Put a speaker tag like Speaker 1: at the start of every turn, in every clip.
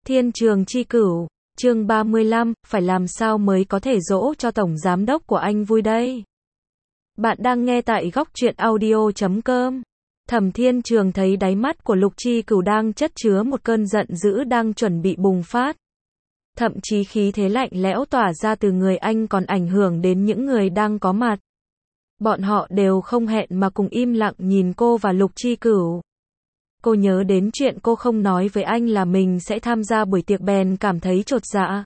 Speaker 1: Thiên Trường Chi Cửu, chương 35, phải làm sao mới có thể dỗ cho tổng giám đốc của anh vui đây? Bạn đang nghe tại góc truyện audio.com. Thẩm Thiên Trường thấy đáy mắt của Lục Chi Cửu đang chất chứa một cơn giận dữ đang chuẩn bị bùng phát. Thậm chí khí thế lạnh lẽo tỏa ra từ người anh còn ảnh hưởng đến những người đang có mặt. Bọn họ đều không hẹn mà cùng im lặng nhìn cô và Lục Chi Cửu. Cô nhớ đến chuyện cô không nói với anh là mình sẽ tham gia buổi tiệc bèn cảm thấy chột dạ.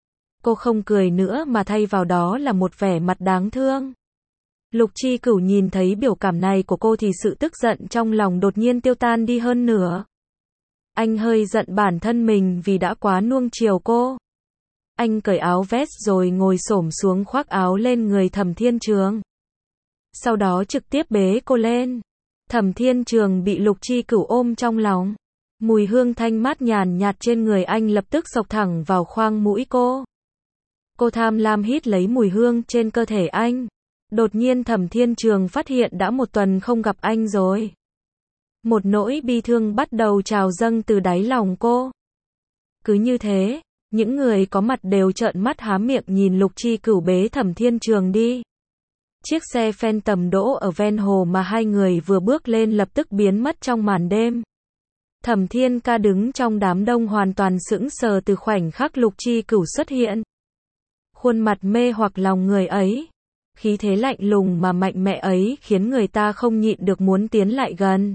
Speaker 1: Cô không cười nữa mà thay vào đó là một vẻ mặt đáng thương. Lục Chi Cửu nhìn thấy biểu cảm này của cô thì sự tức giận trong lòng đột nhiên tiêu tan đi hơn nữa. Anh hơi giận bản thân mình vì đã quá nuông chiều cô. Anh cởi áo vest rồi ngồi xổm xuống khoác áo lên người Thẩm Thiên Trường. Sau đó trực tiếp bế cô lên. Thẩm Thiên Trường bị Lục Chi Cửu ôm trong lòng. Mùi hương thanh mát nhàn nhạt trên người anh lập tức xộc thẳng vào khoang mũi cô. Cô tham lam hít lấy mùi hương trên cơ thể anh. Đột nhiên Thẩm Thiên Trường phát hiện đã một tuần không gặp anh rồi. Một nỗi bi thương bắt đầu trào dâng từ đáy lòng cô. Cứ như thế, những người có mặt đều trợn mắt há miệng nhìn Lục Chi Cửu bế Thẩm Thiên Trường đi. Chiếc xe Phantom đỗ ở ven hồ mà hai người vừa bước lên lập tức biến mất trong màn đêm. Thẩm Thiên Ca đứng trong đám đông hoàn toàn sững sờ từ khoảnh khắc Lục Chi Cửu xuất hiện. Khuôn mặt mê hoặc lòng người ấy. Khí thế lạnh lùng mà mạnh mẽ ấy khiến người ta không nhịn được muốn tiến lại gần.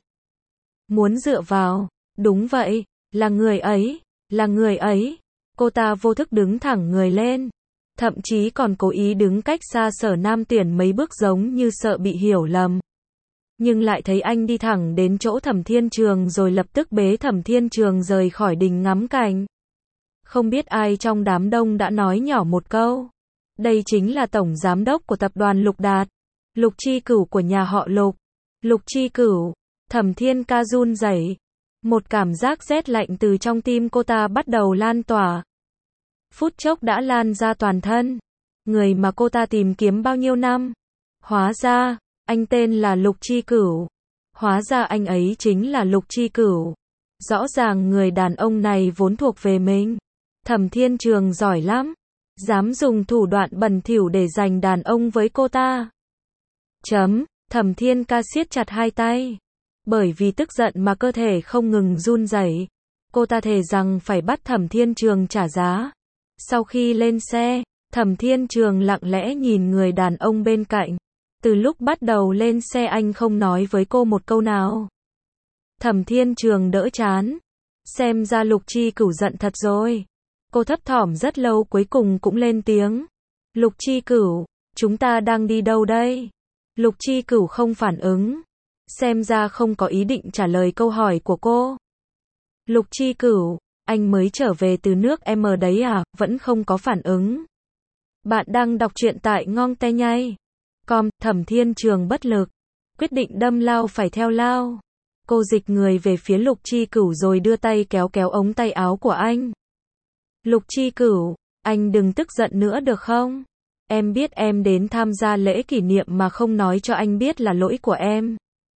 Speaker 1: Muốn dựa vào, đúng vậy, là người ấy, là người ấy. Cô ta vô thức đứng thẳng người lên. Thậm chí còn cố ý đứng cách xa Sở Nam Tuyển mấy bước giống như sợ bị hiểu lầm. Nhưng lại thấy anh đi thẳng đến chỗ Thẩm Thiên Trường rồi lập tức bế Thẩm Thiên Trường rời khỏi đình ngắm cảnh. Không biết ai trong đám đông đã nói nhỏ một câu. Đây chính là tổng giám đốc của tập đoàn Lục Đạt. Lục Chi Cửu của nhà họ Lục. Lục Chi Cửu. Thẩm Thiên Ca run rẩy. Một cảm giác rét lạnh từ trong tim cô ta bắt đầu lan tỏa. Phút chốc đã lan ra toàn thân. Người mà cô ta tìm kiếm bao nhiêu năm. Hóa ra, anh tên là Lục Chi Cửu. Hóa ra anh ấy chính là Lục Chi Cửu. Rõ ràng người đàn ông này vốn thuộc về mình. Thẩm Thiên Trường giỏi lắm. Dám dùng thủ đoạn bẩn thỉu để giành đàn ông với cô ta. Thẩm Thiên Ca siết chặt hai tay. Bởi vì tức giận mà cơ thể không ngừng run rẩy. Cô ta thề rằng phải bắt Thẩm Thiên Trường trả giá. Sau khi lên xe, Thẩm Thiên Trường lặng lẽ nhìn người đàn ông bên cạnh. Từ lúc bắt đầu lên xe anh không nói với cô một câu nào. Thẩm Thiên Trường đỡ chán. Xem ra Lục Chi Cửu giận thật rồi. Cô thấp thỏm rất lâu cuối cùng cũng lên tiếng. Lục Chi Cửu, chúng ta đang đi đâu đây? Lục Chi Cửu không phản ứng. Xem ra không có ý định trả lời câu hỏi của cô. Lục Chi Cửu, anh mới trở về từ nước M đấy à, vẫn không có phản ứng. Bạn đang đọc truyện tại Ngon Te Nhây. Thẩm Thiên Trường bất lực. Quyết định đâm lao phải theo lao. Cô dịch người về phía Lục Chi Cửu rồi đưa tay kéo kéo ống tay áo của anh. Lục Chi Cửu, anh đừng tức giận nữa được không? Em biết em đến tham gia lễ kỷ niệm mà không nói cho anh biết là lỗi của em.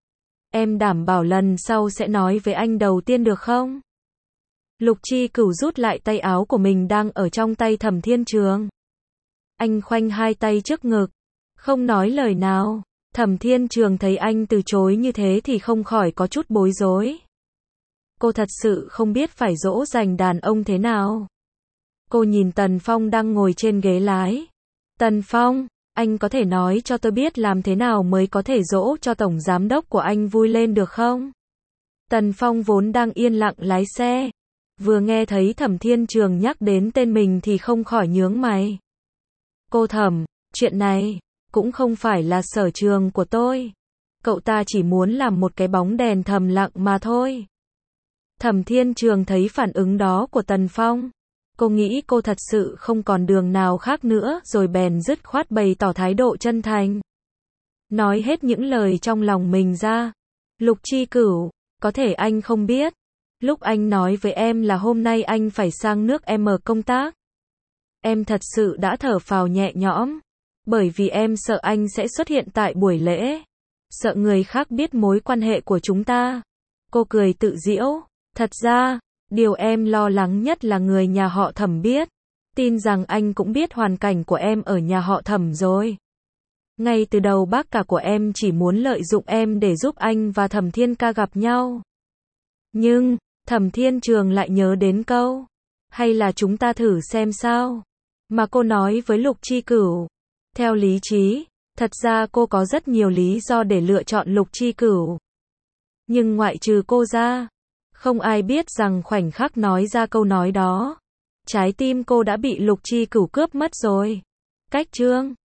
Speaker 1: Em đảm bảo lần sau sẽ nói với anh đầu tiên được không? Lục Chi Cửu rút lại tay áo của mình đang ở trong tay Thẩm Thiên Trường. Anh khoanh hai tay trước ngực, không nói lời nào. Thẩm Thiên Trường thấy anh từ chối như thế thì không khỏi có chút bối rối. Cô thật sự không biết phải dỗ dành đàn ông thế nào. Cô nhìn Tần Phong đang ngồi trên ghế lái. Tần Phong, anh có thể nói cho tôi biết làm thế nào mới có thể dỗ cho tổng giám đốc của anh vui lên được không? Tần Phong vốn đang yên lặng lái xe. Vừa nghe thấy Thẩm Thiên Trường nhắc đến tên mình thì không khỏi nhướng mày. Cô Thẩm, chuyện này cũng không phải là sở trường của tôi. Cậu ta chỉ muốn làm một cái bóng đèn thầm lặng mà thôi. Thẩm Thiên Trường thấy phản ứng đó của Tần Phong. Cô nghĩ cô thật sự không còn đường nào khác nữa rồi bèn dứt khoát bày tỏ thái độ chân thành. Nói hết những lời trong lòng mình ra. Lục Chi Cửu, có thể anh không biết. Lúc anh nói với em là hôm nay anh phải sang nước M công tác. Em thật sự đã thở phào nhẹ nhõm. Bởi vì em sợ anh sẽ xuất hiện tại buổi lễ. Sợ người khác biết mối quan hệ của chúng ta. Cô cười tự giễu. Thật ra, Điều em lo lắng nhất là người nhà họ Thẩm biết. Tin rằng anh cũng biết hoàn cảnh của em ở nhà họ Thẩm rồi. Ngay từ đầu bác cả của em chỉ muốn lợi dụng em để giúp anh và Thẩm Thiên Ca gặp nhau. Nhưng, Thẩm Thiên Trường lại nhớ đến câu, hay là chúng ta thử xem sao, mà cô nói với Lục Chi Cửu. Theo lý trí, thật ra cô có rất nhiều lý do để lựa chọn Lục Chi Cửu. Nhưng ngoại trừ cô ra, không ai biết rằng khoảnh khắc nói ra câu nói đó, trái tim cô đã bị Lục Chi Cửu cướp mất rồi. Cách chương